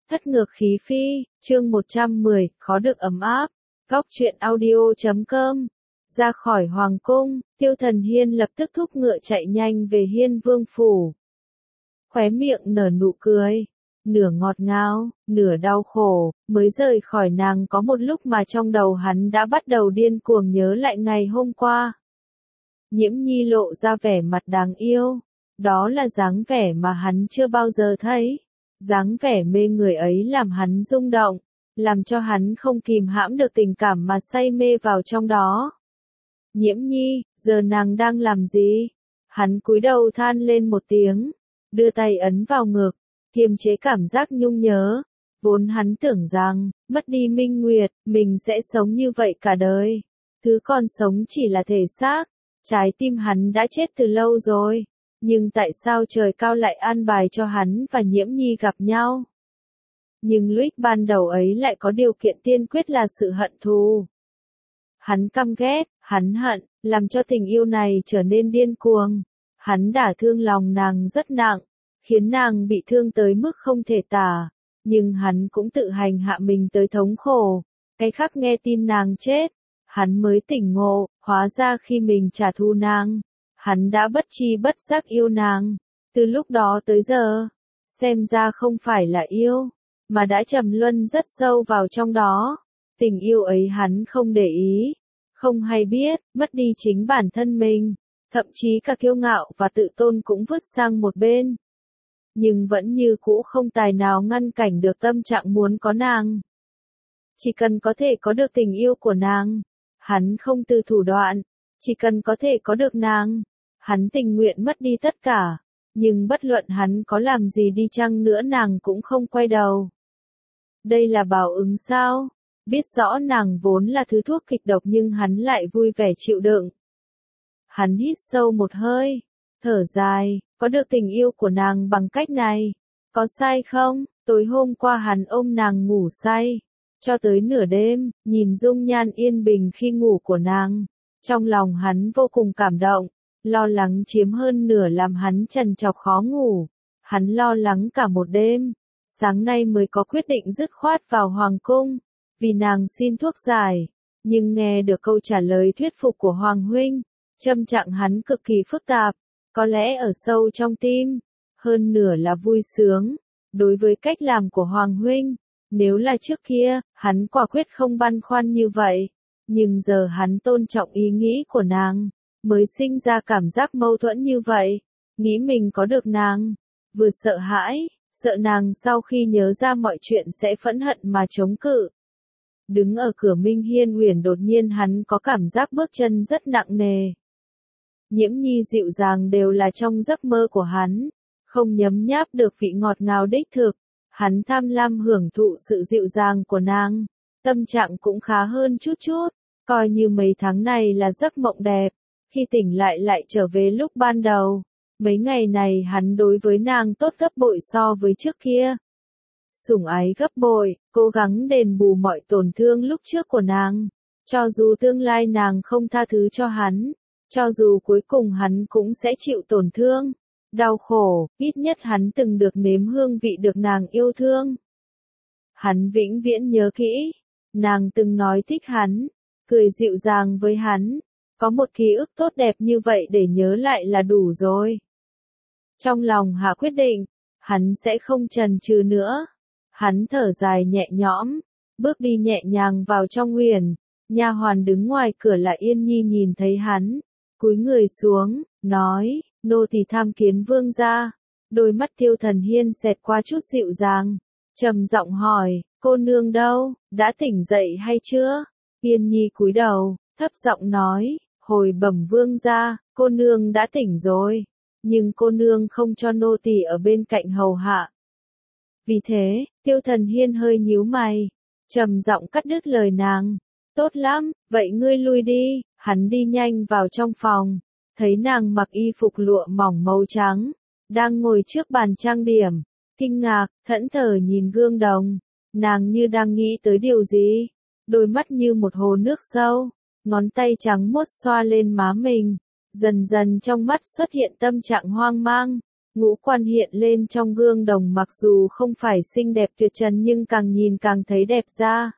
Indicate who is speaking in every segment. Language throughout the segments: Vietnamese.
Speaker 1: Thất ngược khí phi, chương 110, khó được ấm áp. Góc truyện audio.com. Ra khỏi hoàng cung, Tiêu Thần Hiên lập tức thúc ngựa chạy nhanh về Hiên Vương phủ. Khóe miệng nở nụ cười, nửa ngọt ngào, nửa đau khổ, mới rời khỏi nàng có một lúc mà trong đầu hắn đã bắt đầu điên cuồng nhớ lại ngày hôm qua. Nhiễm Nhi lộ ra vẻ mặt đáng yêu, đó là dáng vẻ mà hắn chưa bao giờ thấy. Dáng vẻ mê người ấy làm hắn rung động, làm cho hắn không kìm hãm được tình cảm mà say mê vào trong đó. Nhiễm Nhi, giờ nàng đang làm gì? Hắn cúi đầu than lên một tiếng, đưa tay ấn vào ngực, kiềm chế cảm giác nhung nhớ. Vốn hắn tưởng rằng, mất đi Minh Nguyệt, mình sẽ sống như vậy cả đời. Thứ còn sống chỉ là thể xác, trái tim hắn đã chết từ lâu rồi. Nhưng tại sao trời cao lại an bài cho hắn và Nhiễm Nhi gặp nhau? Nhưng lúc ban đầu ấy lại có điều kiện tiên quyết là sự hận thù. Hắn căm ghét, hắn hận, làm cho tình yêu này trở nên điên cuồng. Hắn đả thương lòng nàng rất nặng, khiến nàng bị thương tới mức không thể tả. Nhưng hắn cũng tự hành hạ mình tới thống khổ. Cái khắc nghe tin nàng chết, hắn mới tỉnh ngộ, hóa ra khi mình trả thù nàng, hắn đã bất tri bất giác yêu nàng. Từ lúc đó tới giờ, xem ra không phải là yêu, mà đã trầm luân rất sâu vào trong đó. Tình yêu ấy hắn không để ý, không hay biết, mất đi chính bản thân mình, thậm chí cả kiêu ngạo và tự tôn cũng vứt sang một bên. Nhưng vẫn như cũ không tài nào ngăn cản được tâm trạng muốn có nàng. Chỉ cần có thể có được tình yêu của nàng, hắn không từ thủ đoạn. Chỉ cần có thể có được nàng, hắn tình nguyện mất đi tất cả. Nhưng bất luận hắn có làm gì đi chăng nữa nàng cũng không quay đầu. Đây là báo ứng sao? Biết rõ nàng vốn là thứ thuốc kịch độc nhưng hắn lại vui vẻ chịu đựng. Hắn hít sâu một hơi, thở dài, có được tình yêu của nàng bằng cách này, có sai không? Tối hôm qua hắn ôm nàng ngủ say, cho tới nửa đêm, nhìn dung nhan yên bình khi ngủ của nàng. Trong lòng hắn vô cùng cảm động, lo lắng chiếm hơn nửa làm hắn trằn trọc khó ngủ. Hắn lo lắng cả một đêm, sáng nay mới có quyết định dứt khoát vào hoàng cung, vì nàng xin thuốc giải. Nhưng nghe được câu trả lời thuyết phục của Hoàng huynh, tâm trạng hắn cực kỳ phức tạp, có lẽ ở sâu trong tim, hơn nửa là vui sướng, đối với cách làm của Hoàng huynh. Nếu là trước kia, hắn quả quyết không băn khoăn như vậy. Nhưng giờ hắn tôn trọng ý nghĩ của nàng, mới sinh ra cảm giác mâu thuẫn như vậy. Nghĩ mình có được nàng, vừa sợ hãi, sợ nàng sau khi nhớ ra mọi chuyện sẽ phẫn hận mà chống cự. Đứng ở cửa Minh Hiên Uyển đột nhiên hắn có cảm giác bước chân rất nặng nề. Nhiễm Nhi dịu dàng đều là trong giấc mơ của hắn, không nhấm nháp được vị ngọt ngào đích thực. Hắn tham lam hưởng thụ sự dịu dàng của nàng, tâm trạng cũng khá hơn chút chút, coi như mấy tháng này là giấc mộng đẹp, khi tỉnh lại trở về lúc ban đầu. Mấy ngày này hắn đối với nàng tốt gấp bội so với trước kia. Sủng ái gấp bội, cố gắng đền bù mọi tổn thương lúc trước của nàng. Cho dù tương lai nàng không tha thứ cho hắn, cho dù cuối cùng hắn cũng sẽ chịu tổn thương, đau khổ, ít nhất hắn từng được nếm hương vị được nàng yêu thương. Hắn vĩnh viễn nhớ kỹ, nàng từng nói thích hắn, cười dịu dàng với hắn, có một ký ức tốt đẹp như vậy để nhớ lại là đủ rồi. Trong lòng hạ quyết định, hắn sẽ không chần chừ nữa. Hắn thở dài nhẹ nhõm, bước đi nhẹ nhàng vào trong uyển. Nha hoàn đứng ngoài cửa là Yên Nhi nhìn thấy hắn, cúi người xuống, nói, nô tỳ tham kiến vương gia. Đôi mắt Tiêu Thần Hiên xẹt qua chút dịu dàng, trầm giọng hỏi, cô nương đâu, đã tỉnh dậy hay chưa? Yên Nhi cúi đầu, thấp giọng nói, hồi bẩm vương gia, cô nương đã tỉnh rồi, nhưng cô nương không cho nô tỳ ở bên cạnh hầu hạ. Vì thế, Tiêu Thần Hiên hơi nhíu mày, trầm giọng cắt đứt lời nàng. Tốt lắm, vậy ngươi lui đi. Hắn đi nhanh vào trong phòng, thấy nàng mặc y phục lụa mỏng màu trắng, đang ngồi trước bàn trang điểm, kinh ngạc, thẫn thờ nhìn gương đồng. Nàng như đang nghĩ tới điều gì, đôi mắt như một hồ nước sâu, ngón tay trắng muốt xoa lên má mình. Dần dần trong mắt xuất hiện tâm trạng hoang mang, Ngũ quan hiện lên trong gương đồng mặc dù không phải xinh đẹp tuyệt trần nhưng càng nhìn càng thấy đẹp ra.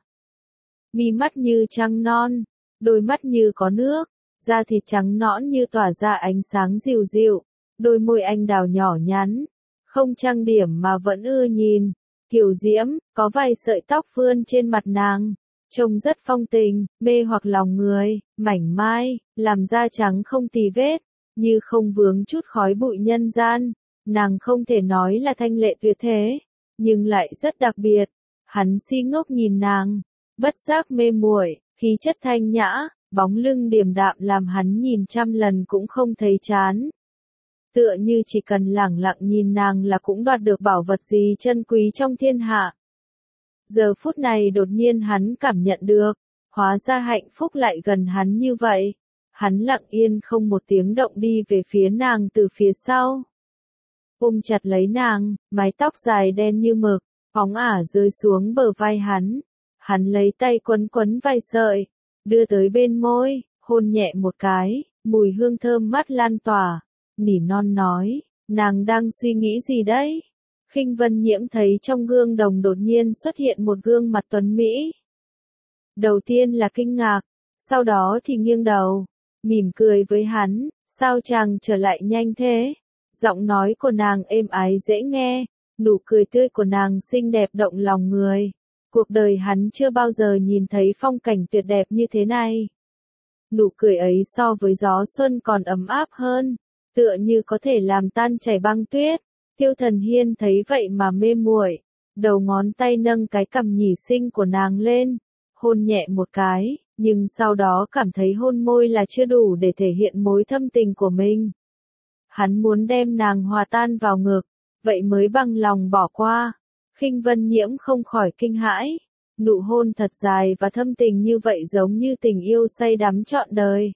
Speaker 1: Mi mắt như trăng non, đôi mắt như có nước, da thịt trắng nõn như tỏa ra ánh sáng dịu dịu, đôi môi anh đào nhỏ nhắn, không trang điểm mà vẫn ưa nhìn, kiều diễm, có vài sợi tóc vươn trên mặt nàng, trông rất phong tình, mê hoặc lòng người, mảnh mai, làm da trắng không tì vết, như không vướng chút khói bụi nhân gian, nàng không thể nói là thanh lệ tuyệt thế, nhưng lại rất đặc biệt. Hắn si ngốc nhìn nàng, bất giác mê muội, khí chất thanh nhã, bóng lưng điềm đạm làm hắn nhìn trăm lần cũng không thấy chán. Tựa như chỉ cần lẳng lặng nhìn nàng là cũng đoạt được bảo vật gì chân quý trong thiên hạ. Giờ phút này đột nhiên hắn cảm nhận được, hóa ra hạnh phúc lại gần hắn như vậy. Hắn lặng yên không một tiếng động đi về phía nàng từ phía sau. Ôm chặt lấy nàng, mái tóc dài đen như mực, phóng ả rơi xuống bờ vai hắn. Hắn lấy tay quấn quấn vài sợi, đưa tới bên môi, hôn nhẹ một cái, mùi hương thơm mát lan tỏa, nỉ non nói, nàng đang suy nghĩ gì đấy? Khinh Vân Nhiễm thấy trong gương đồng đột nhiên xuất hiện một gương mặt tuấn mỹ. Đầu tiên là kinh ngạc, sau đó thì nghiêng đầu, mỉm cười với hắn, sao chàng trở lại nhanh thế? Giọng nói của nàng êm ái dễ nghe, nụ cười tươi của nàng xinh đẹp động lòng người. Cuộc đời hắn chưa bao giờ nhìn thấy phong cảnh tuyệt đẹp như thế này. Nụ cười ấy so với gió xuân còn ấm áp hơn, tựa như có thể làm tan chảy băng tuyết. Tiêu Thần Hiên thấy vậy mà mê muội, đầu ngón tay nâng cái cằm nhỉ xinh của nàng lên, hôn nhẹ một cái, nhưng sau đó cảm thấy hôn môi là chưa đủ để thể hiện mối thâm tình của mình. Hắn muốn đem nàng hòa tan vào ngực, vậy mới bằng lòng bỏ qua. Khinh Vân Nhiễm không khỏi kinh hãi, nụ hôn thật dài và thâm tình như vậy giống như tình yêu say đắm trọn đời.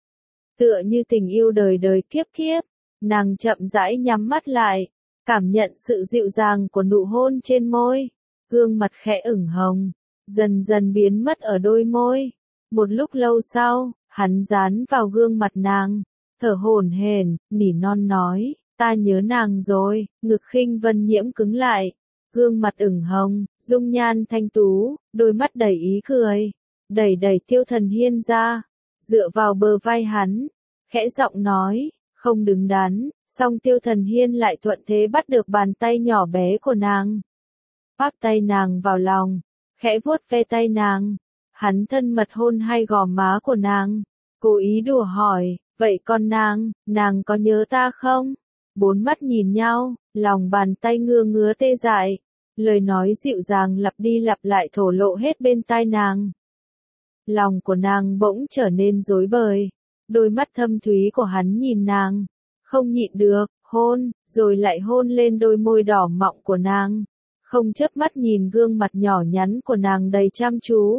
Speaker 1: Tựa như tình yêu đời đời kiếp kiếp, nàng chậm rãi nhắm mắt lại, cảm nhận sự dịu dàng của nụ hôn trên môi, gương mặt khẽ ửng hồng, dần dần biến mất ở đôi môi. Một lúc lâu sau, hắn dán vào gương mặt nàng, thở hổn hển, nỉ non nói, ta nhớ nàng rồi, ngực Khinh Vân Nhiễm cứng lại, gương mặt ửng hồng, dung nhan thanh tú, đôi mắt đầy ý cười, đẩy đẩy Tiêu Thần Hiên ra, dựa vào bờ vai hắn, khẽ giọng nói, không đứng đắn, song Tiêu Thần Hiên lại thuận thế bắt được bàn tay nhỏ bé của nàng. Áp tay nàng vào lòng, khẽ vuốt ve tay nàng, hắn thân mật hôn hai gò má của nàng, cố ý đùa hỏi, vậy con nàng có nhớ ta không? Bốn mắt nhìn nhau, lòng bàn tay ngứa ngứa tê dại, lời nói dịu dàng lặp đi lặp lại thổ lộ hết bên tai nàng. Lòng của nàng bỗng trở nên rối bời, đôi mắt thâm thúy của hắn nhìn nàng, không nhịn được, hôn, rồi lại hôn lên đôi môi đỏ mọng của nàng, không chớp mắt nhìn gương mặt nhỏ nhắn của nàng đầy chăm chú.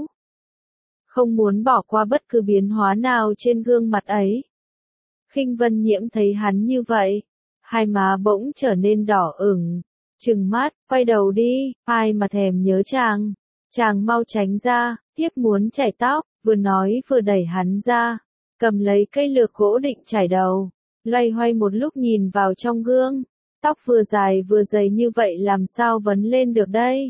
Speaker 1: Không muốn bỏ qua bất cứ biến hóa nào trên gương mặt ấy. Khinh Vân Nhiễm thấy hắn như vậy, hai má bỗng trở nên đỏ ửng, trừng mắt, quay đầu đi, ai mà thèm nhớ chàng mau tránh ra, tiếp muốn chải tóc, vừa nói vừa đẩy hắn ra, cầm lấy cây lược gỗ định chải đầu, loay hoay một lúc nhìn vào trong gương, tóc vừa dài vừa dày như vậy làm sao vấn lên được đây?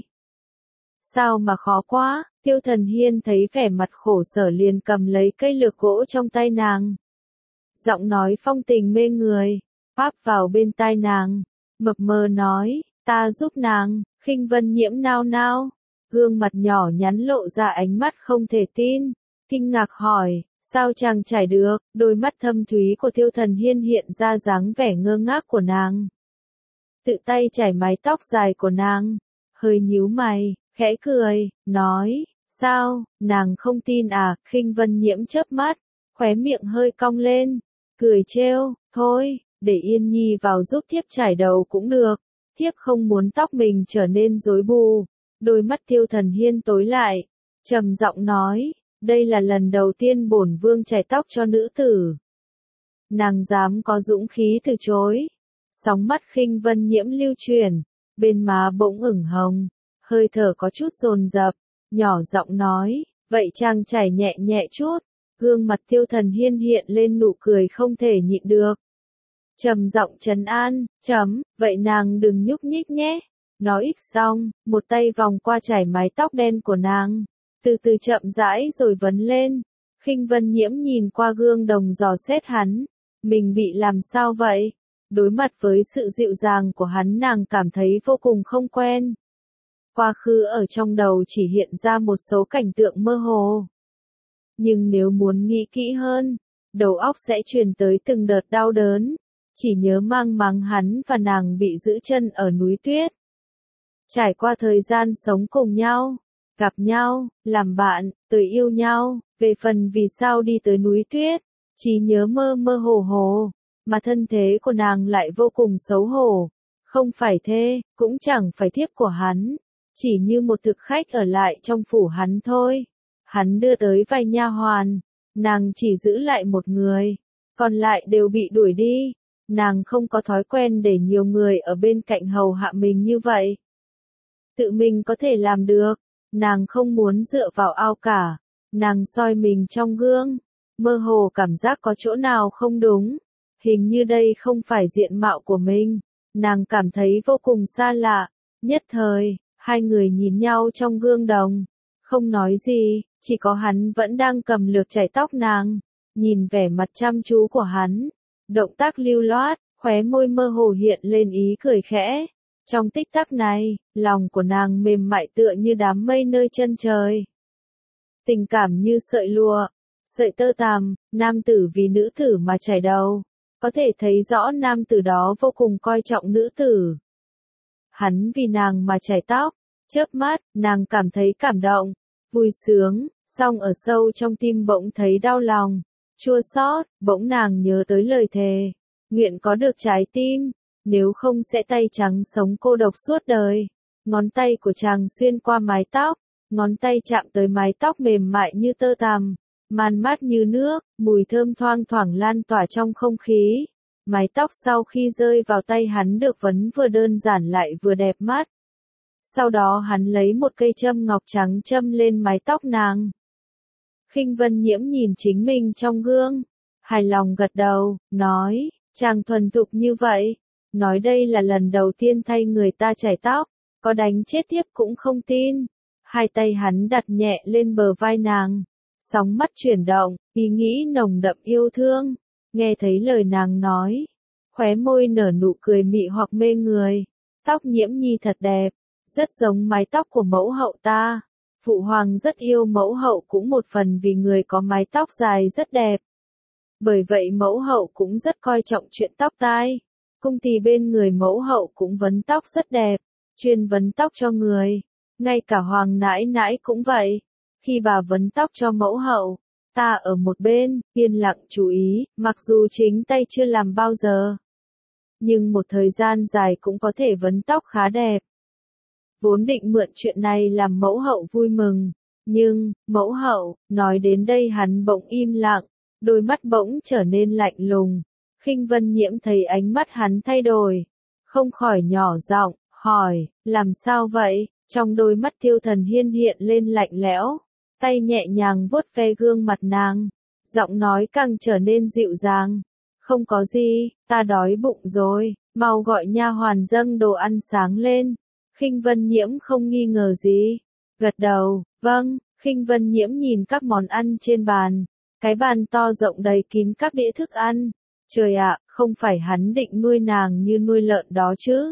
Speaker 1: Sao mà khó quá, Tiêu Thần Hiên thấy vẻ mặt khổ sở liền cầm lấy cây lược gỗ trong tay nàng. Giọng nói phong tình mê người, áp vào bên tai nàng, mập mờ nói, ta giúp nàng. Khinh Vân Nhiễm nao nao, gương mặt nhỏ nhắn lộ ra ánh mắt không thể tin, kinh ngạc hỏi, sao chàng chải được? Đôi mắt thâm thúy của Tiêu Thần Hiên hiện ra dáng vẻ ngơ ngác của nàng. Tự tay chải mái tóc dài của nàng, hơi nhíu mày, khẽ cười, nói, sao, nàng không tin à? Khinh Vân Nhiễm chớp mắt, khóe miệng hơi cong lên, cười trêu, thôi, để Yên Nhi vào giúp thiếp chải đầu cũng được, thiếp không muốn tóc mình trở nên rối bù. Đôi mắt Tiêu Thần Hiên tối lại, trầm giọng nói, đây là lần đầu tiên bổn vương chải tóc cho nữ tử. Nàng dám có dũng khí từ chối. Sóng mắt Khinh Vân Nhiễm lưu chuyển, bên má bỗng ửng hồng, hơi thở có chút dồn dập, nhỏ giọng nói, vậy chàng chải nhẹ nhẹ chút. Gương mặt Tiêu Thần Hiên hiện lên nụ cười không thể nhịn được. trầm giọng trấn an, vậy nàng đừng nhúc nhích nhé. Nói ít xong, một tay vòng qua chải mái tóc đen của nàng, từ từ chậm rãi rồi vấn lên. Khinh Vân Nhiễm nhìn qua gương đồng dò xét hắn, mình bị làm sao vậy? Đối mặt với sự dịu dàng của hắn nàng cảm thấy vô cùng không quen. Quá khứ ở trong đầu chỉ hiện ra một số cảnh tượng mơ hồ. Nhưng nếu muốn nghĩ kỹ hơn, đầu óc sẽ truyền tới từng đợt đau đớn, chỉ nhớ mang máng hắn và nàng bị giữ chân ở núi tuyết. Trải qua thời gian sống cùng nhau, gặp nhau, làm bạn, tới yêu nhau, về phần vì sao đi tới núi tuyết, chỉ nhớ mơ mơ hồ hồ, mà thân thế của nàng lại vô cùng xấu hổ, không phải thê, cũng chẳng phải thiếp của hắn, chỉ như một thực khách ở lại trong phủ hắn thôi. Hắn đưa tới vài nha hoàn, nàng chỉ giữ lại một người, còn lại đều bị đuổi đi. Nàng không có thói quen để nhiều người ở bên cạnh hầu hạ mình như vậy. Tự mình có thể làm được, nàng không muốn dựa vào ao cả. Nàng soi mình trong gương, mơ hồ cảm giác có chỗ nào không đúng. Hình như đây không phải diện mạo của mình. Nàng cảm thấy vô cùng xa lạ. Nhất thời, hai người nhìn nhau trong gương đồng. Không nói gì, chỉ có hắn vẫn đang cầm lược chải tóc nàng. Nhìn vẻ mặt chăm chú của hắn, động tác lưu loát, khóe môi mơ hồ hiện lên ý cười khẽ. Trong tích tắc này, lòng của nàng mềm mại tựa như đám mây nơi chân trời. Tình cảm như sợi lụa, sợi tơ tằm, nam tử vì nữ tử mà chải đầu. Có thể thấy rõ nam tử đó vô cùng coi trọng nữ tử. Hắn vì nàng mà chải tóc, chớp mắt, nàng cảm thấy cảm động, vui sướng, song ở sâu trong tim bỗng thấy đau lòng, chua xót, bỗng nàng nhớ tới lời thề, nguyện có được trái tim, nếu không sẽ tay trắng sống cô độc suốt đời. Ngón tay của chàng xuyên qua mái tóc, ngón tay chạm tới mái tóc mềm mại như tơ tằm, man mát như nước, mùi thơm thoang thoảng lan tỏa trong không khí. Mái tóc sau khi rơi vào tay hắn được vấn vừa đơn giản lại vừa đẹp mắt. Sau đó hắn lấy một cây châm ngọc trắng châm lên mái tóc nàng. Khinh Vân Nhiễm nhìn chính mình trong gương, hài lòng gật đầu, nói, chàng thuần thục như vậy, nói đây là lần đầu tiên thay người ta chải tóc, có đánh chết tiếp cũng không tin. Hai tay hắn đặt nhẹ lên bờ vai nàng, sóng mắt chuyển động, ý nghĩ nồng đậm yêu thương. Nghe thấy lời nàng nói, khóe môi nở nụ cười mị hoặc mê người. Tóc Nhiễm Nhi thật đẹp, rất giống mái tóc của mẫu hậu ta. Phụ hoàng rất yêu mẫu hậu cũng một phần vì người có mái tóc dài rất đẹp. Bởi vậy mẫu hậu cũng rất coi trọng chuyện tóc tai. Cung tỳ bên người mẫu hậu cũng vấn tóc rất đẹp, chuyên vấn tóc cho người. Ngay cả hoàng nãi nãi cũng vậy. Khi bà vấn tóc cho mẫu hậu, ta ở một bên, yên lặng chú ý, mặc dù chính tay chưa làm bao giờ. Nhưng một thời gian dài cũng có thể vấn tóc khá đẹp. Vốn định mượn chuyện này làm mẫu hậu vui mừng. Nhưng, mẫu hậu, nói đến đây hắn bỗng im lặng, đôi mắt bỗng trở nên lạnh lùng. Khinh Vân Nhiễm thấy ánh mắt hắn thay đổi, không khỏi nhỏ giọng, hỏi, làm sao vậy? Trong đôi mắt Tiêu Thần Hiên hiện lên lạnh lẽo, tay nhẹ nhàng vuốt ve gương mặt nàng, giọng nói càng trở nên dịu dàng. Không có gì, ta đói bụng rồi, mau gọi nha hoàn dâng đồ ăn sáng lên. Khinh Vân Nhiễm không nghi ngờ gì, gật đầu, vâng. Khinh Vân Nhiễm nhìn các món ăn trên bàn, cái bàn to rộng đầy kín các đĩa thức ăn. Trời ạ, không phải hắn định nuôi nàng như nuôi lợn đó chứ?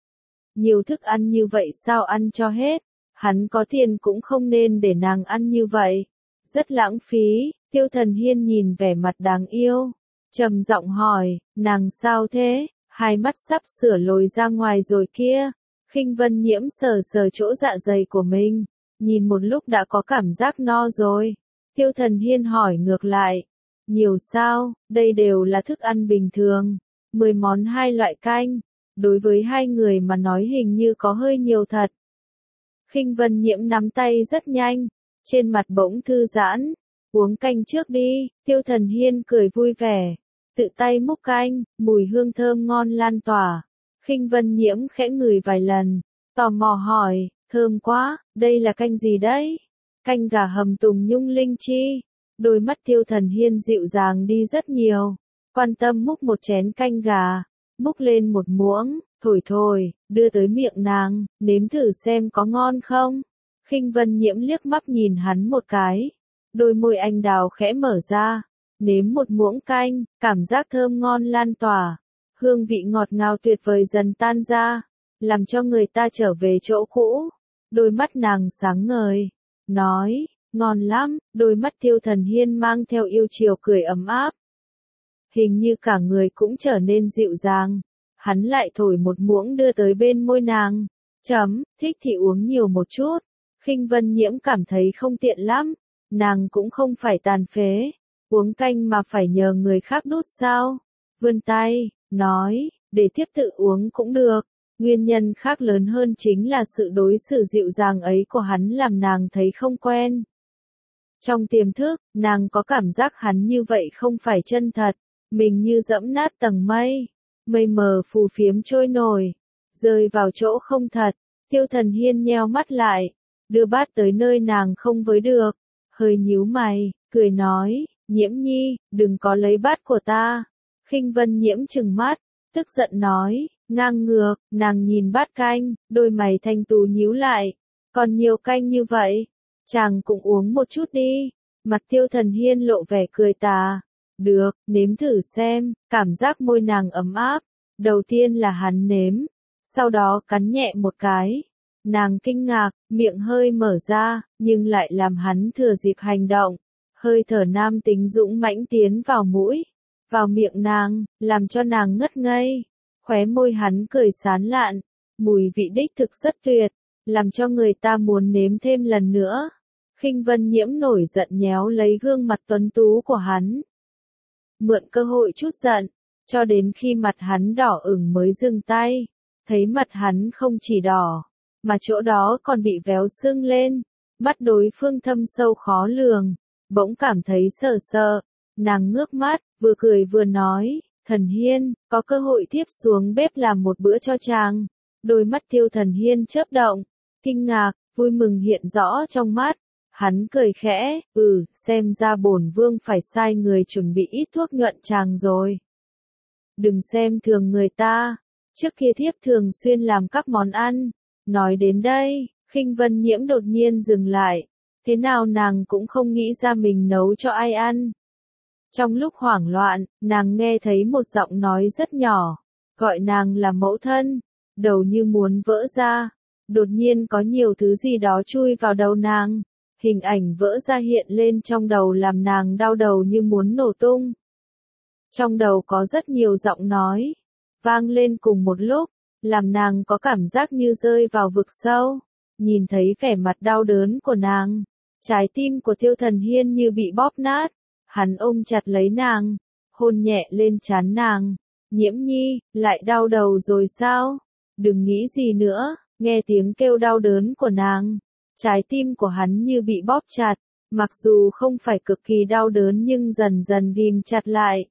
Speaker 1: Nhiều thức ăn như vậy sao ăn cho hết? Hắn có tiền cũng không nên để nàng ăn như vậy. Rất lãng phí. Tiêu Thần Hiên nhìn vẻ mặt đáng yêu, trầm giọng hỏi, nàng sao thế? Hai mắt sắp sửa lồi ra ngoài rồi kia. Khinh Vân Nhiễm sờ sờ chỗ dạ dày của mình, nhìn một lúc đã có cảm giác no rồi. Tiêu Thần Hiên hỏi ngược lại, nhiều sao? Đây đều là thức ăn bình thường, 10 món 2 loại canh, đối với hai người mà nói hình như có hơi nhiều thật. Khinh Vân Nhiễm nắm tay rất nhanh, trên mặt bỗng thư giãn, uống canh trước đi. Tiêu Thần Hiên cười vui vẻ, tự tay múc canh, mùi hương thơm ngon lan tỏa. Khinh Vân Nhiễm khẽ ngửi vài lần, tò mò hỏi, thơm quá, đây là canh gì đấy? Canh gà hầm tùng nhung linh chi. Đôi mắt Tiêu Thần Hiên dịu dàng đi rất nhiều, quan tâm múc một chén canh gà, múc lên một muỗng, thổi, đưa tới miệng nàng, nếm thử xem có ngon không. Khinh Vân Nhiễm liếc mắt nhìn hắn một cái, đôi môi anh đào khẽ mở ra, nếm một muỗng canh, cảm giác thơm ngon lan tỏa, hương vị ngọt ngào tuyệt vời dần tan ra, làm cho người ta trở về chỗ cũ. Đôi mắt nàng sáng ngời, nói, ngon lắm, đôi mắt Tiêu Thần Hiên mang theo yêu chiều cười ấm áp. Hình như cả người cũng trở nên dịu dàng, hắn lại thổi một muỗng đưa tới bên môi nàng, thích thì uống nhiều một chút. Khinh Vân Nhiễm cảm thấy không tiện lắm, nàng cũng không phải tàn phế, uống canh mà phải nhờ người khác đút sao. Vươn tay, nói, để tiếp tự uống cũng được. Nguyên nhân khác lớn hơn chính là sự đối xử dịu dàng ấy của hắn làm nàng thấy không quen. Trong tiềm thức, nàng có cảm giác hắn như vậy không phải chân thật, mình như dẫm nát tầng mây, mây mờ phù phiếm trôi nổi, rơi vào chỗ không thật. Tiêu Thần Hiên nheo mắt lại, đưa bát tới nơi nàng không với được, hơi nhíu mày, cười nói, Nhiễm nhi, đừng có lấy bát của ta. Khinh Vân Nhiễm trừng mắt, tức giận nói, ngang ngược. Nàng nhìn bát canh, đôi mày thanh tú nhíu lại, còn nhiều canh như vậy, chàng cũng uống một chút đi. Mặt Tiêu Thần Hiên lộ vẻ cười tà, được, nếm thử xem. Cảm giác môi nàng ấm áp, đầu tiên là hắn nếm, sau đó cắn nhẹ một cái. Nàng kinh ngạc, miệng hơi mở ra, nhưng lại làm hắn thừa dịp hành động. Hơi thở nam tính dũng mãnh tiến vào mũi, vào miệng nàng, làm cho nàng ngất ngây. Khóe môi hắn cười sán lạn, mùi vị đích thực rất tuyệt, làm cho người ta muốn nếm thêm lần nữa. Khinh Vân Nhiễm nổi giận nhéo lấy gương mặt tuấn tú của hắn. Mượn cơ hội chút giận, cho đến khi mặt hắn đỏ ửng mới dừng tay. Thấy mặt hắn không chỉ đỏ, mà chỗ đó còn bị véo sưng lên. Mắt đối phương thâm sâu khó lường, bỗng cảm thấy sợ sợ. Nàng ngước mắt, vừa cười vừa nói, Thần Hiên, có cơ hội tiếp xuống bếp làm một bữa cho chàng. Đôi mắt Tiêu Thần Hiên chớp động, kinh ngạc, vui mừng hiện rõ trong mắt. Hắn cười khẽ, xem ra bổn vương phải sai người chuẩn bị ít thuốc nhuận chàng rồi. Đừng xem thường người ta, trước kia thiếp thường xuyên làm các món ăn. Nói đến đây, Khinh Vân Nhiễm đột nhiên dừng lại, thế nào nàng cũng không nghĩ ra mình nấu cho ai ăn. Trong lúc hoảng loạn, nàng nghe thấy một giọng nói rất nhỏ, gọi nàng là mẫu thân, đầu như muốn vỡ ra. Đột nhiên có nhiều thứ gì đó chui vào đầu nàng, hình ảnh vỡ ra hiện lên trong đầu làm nàng đau đầu như muốn nổ tung. Trong đầu có rất nhiều giọng nói, vang lên cùng một lúc, làm nàng có cảm giác như rơi vào vực sâu. Nhìn thấy vẻ mặt đau đớn của nàng, trái tim của Tiêu Thần Hiên như bị bóp nát. Hắn ôm chặt lấy nàng, hôn nhẹ lên trán nàng. Nhiễm nhi, lại đau đầu rồi sao? Đừng nghĩ gì nữa. Nghe tiếng kêu đau đớn của nàng, trái tim của hắn như bị bóp chặt, mặc dù không phải cực kỳ đau đớn nhưng dần dần ghim chặt lại,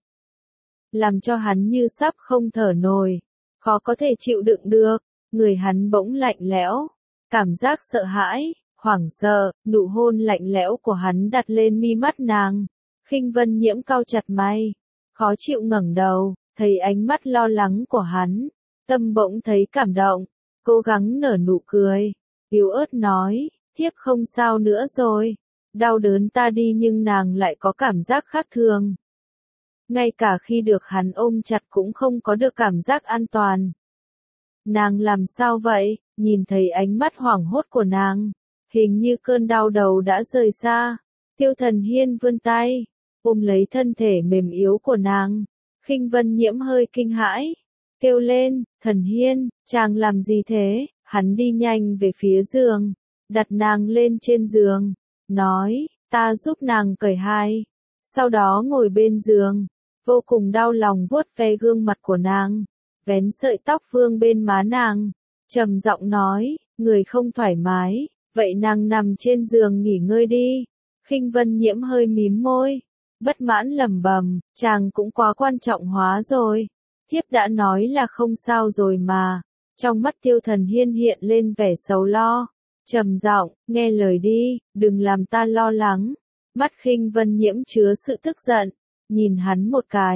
Speaker 1: làm cho hắn như sắp không thở nổi, khó có thể chịu đựng được. Người hắn bỗng lạnh lẽo, cảm giác sợ hãi, hoảng sợ, nụ hôn lạnh lẽo của hắn đặt lên mi mắt nàng. Khinh Vân Nhiễm cau chặt mày, khó chịu ngẩng đầu, thấy ánh mắt lo lắng của hắn, tâm bỗng thấy cảm động, cố gắng nở nụ cười, yếu ớt nói, thiếp không sao nữa rồi, đau đớn ta đi. Nhưng nàng lại có cảm giác khác thường. Ngay cả khi được hắn ôm chặt cũng không có được cảm giác an toàn. Nàng làm sao vậy? Nhìn thấy ánh mắt hoảng hốt của nàng, hình như cơn đau đầu đã rời xa. Tiêu Thần Hiên vươn tay, ôm lấy thân thể mềm yếu của nàng. Khinh Vân Nhiễm hơi kinh hãi, kêu lên, Thần Hiên, chàng làm gì thế? Hắn đi nhanh về phía giường, đặt nàng lên trên giường, nói, ta giúp nàng cởi hai. Sau đó ngồi bên giường, vô cùng đau lòng vuốt ve gương mặt của nàng, vén sợi tóc vương bên má nàng, trầm giọng nói, người không thoải mái, vậy nàng nằm trên giường nghỉ ngơi đi. Khinh Vân Nhiễm hơi mím môi, bất mãn lẩm bẩm, chàng cũng quá quan trọng hóa rồi. Thiếp đã nói là không sao rồi mà. Trong mắt Tiêu Thần Hiên hiện lên vẻ sầu lo, trầm giọng, nghe lời đi, đừng làm ta lo lắng. Mắt Khinh Vân Nhiễm chứa sự tức giận, nhìn hắn một cái,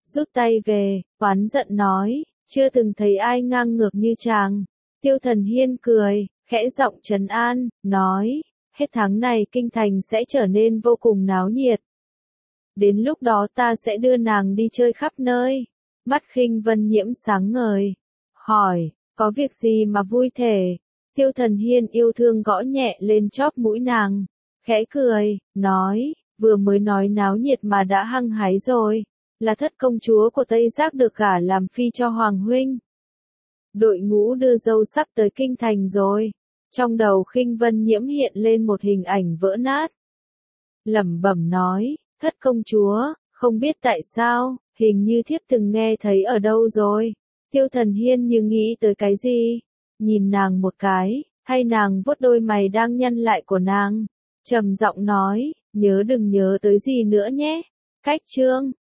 Speaker 1: rút tay về, oán giận nói, chưa từng thấy ai ngang ngược như chàng. Tiêu Thần Hiên cười, khẽ giọng trấn an, nói, hết tháng này kinh thành sẽ trở nên vô cùng náo nhiệt. Đến lúc đó ta sẽ đưa nàng đi chơi khắp nơi. Mắt Khinh Vân Nhiễm sáng ngời, hỏi, có việc gì mà vui thể? Tiêu Thần Hiên yêu thương gõ nhẹ lên chóp mũi nàng, khẽ cười, nói, vừa mới nói náo nhiệt mà đã hăng hái rồi, là thất công chúa của Tây Giác được gả làm phi cho Hoàng huynh. Đội ngũ đưa dâu sắp tới kinh thành rồi. Trong đầu Khinh Vân Nhiễm hiện lên một hình ảnh vỡ nát. Lẩm bẩm nói, thất công chúa, không biết tại sao, hình như thiếp từng nghe thấy ở đâu rồi. Tiêu Thần Hiên như nghĩ tới cái gì, nhìn nàng một cái, thay nàng vuốt đôi mày đang nhăn lại của nàng, trầm giọng nói, nhớ đừng nhớ tới gì nữa nhé. Cách chương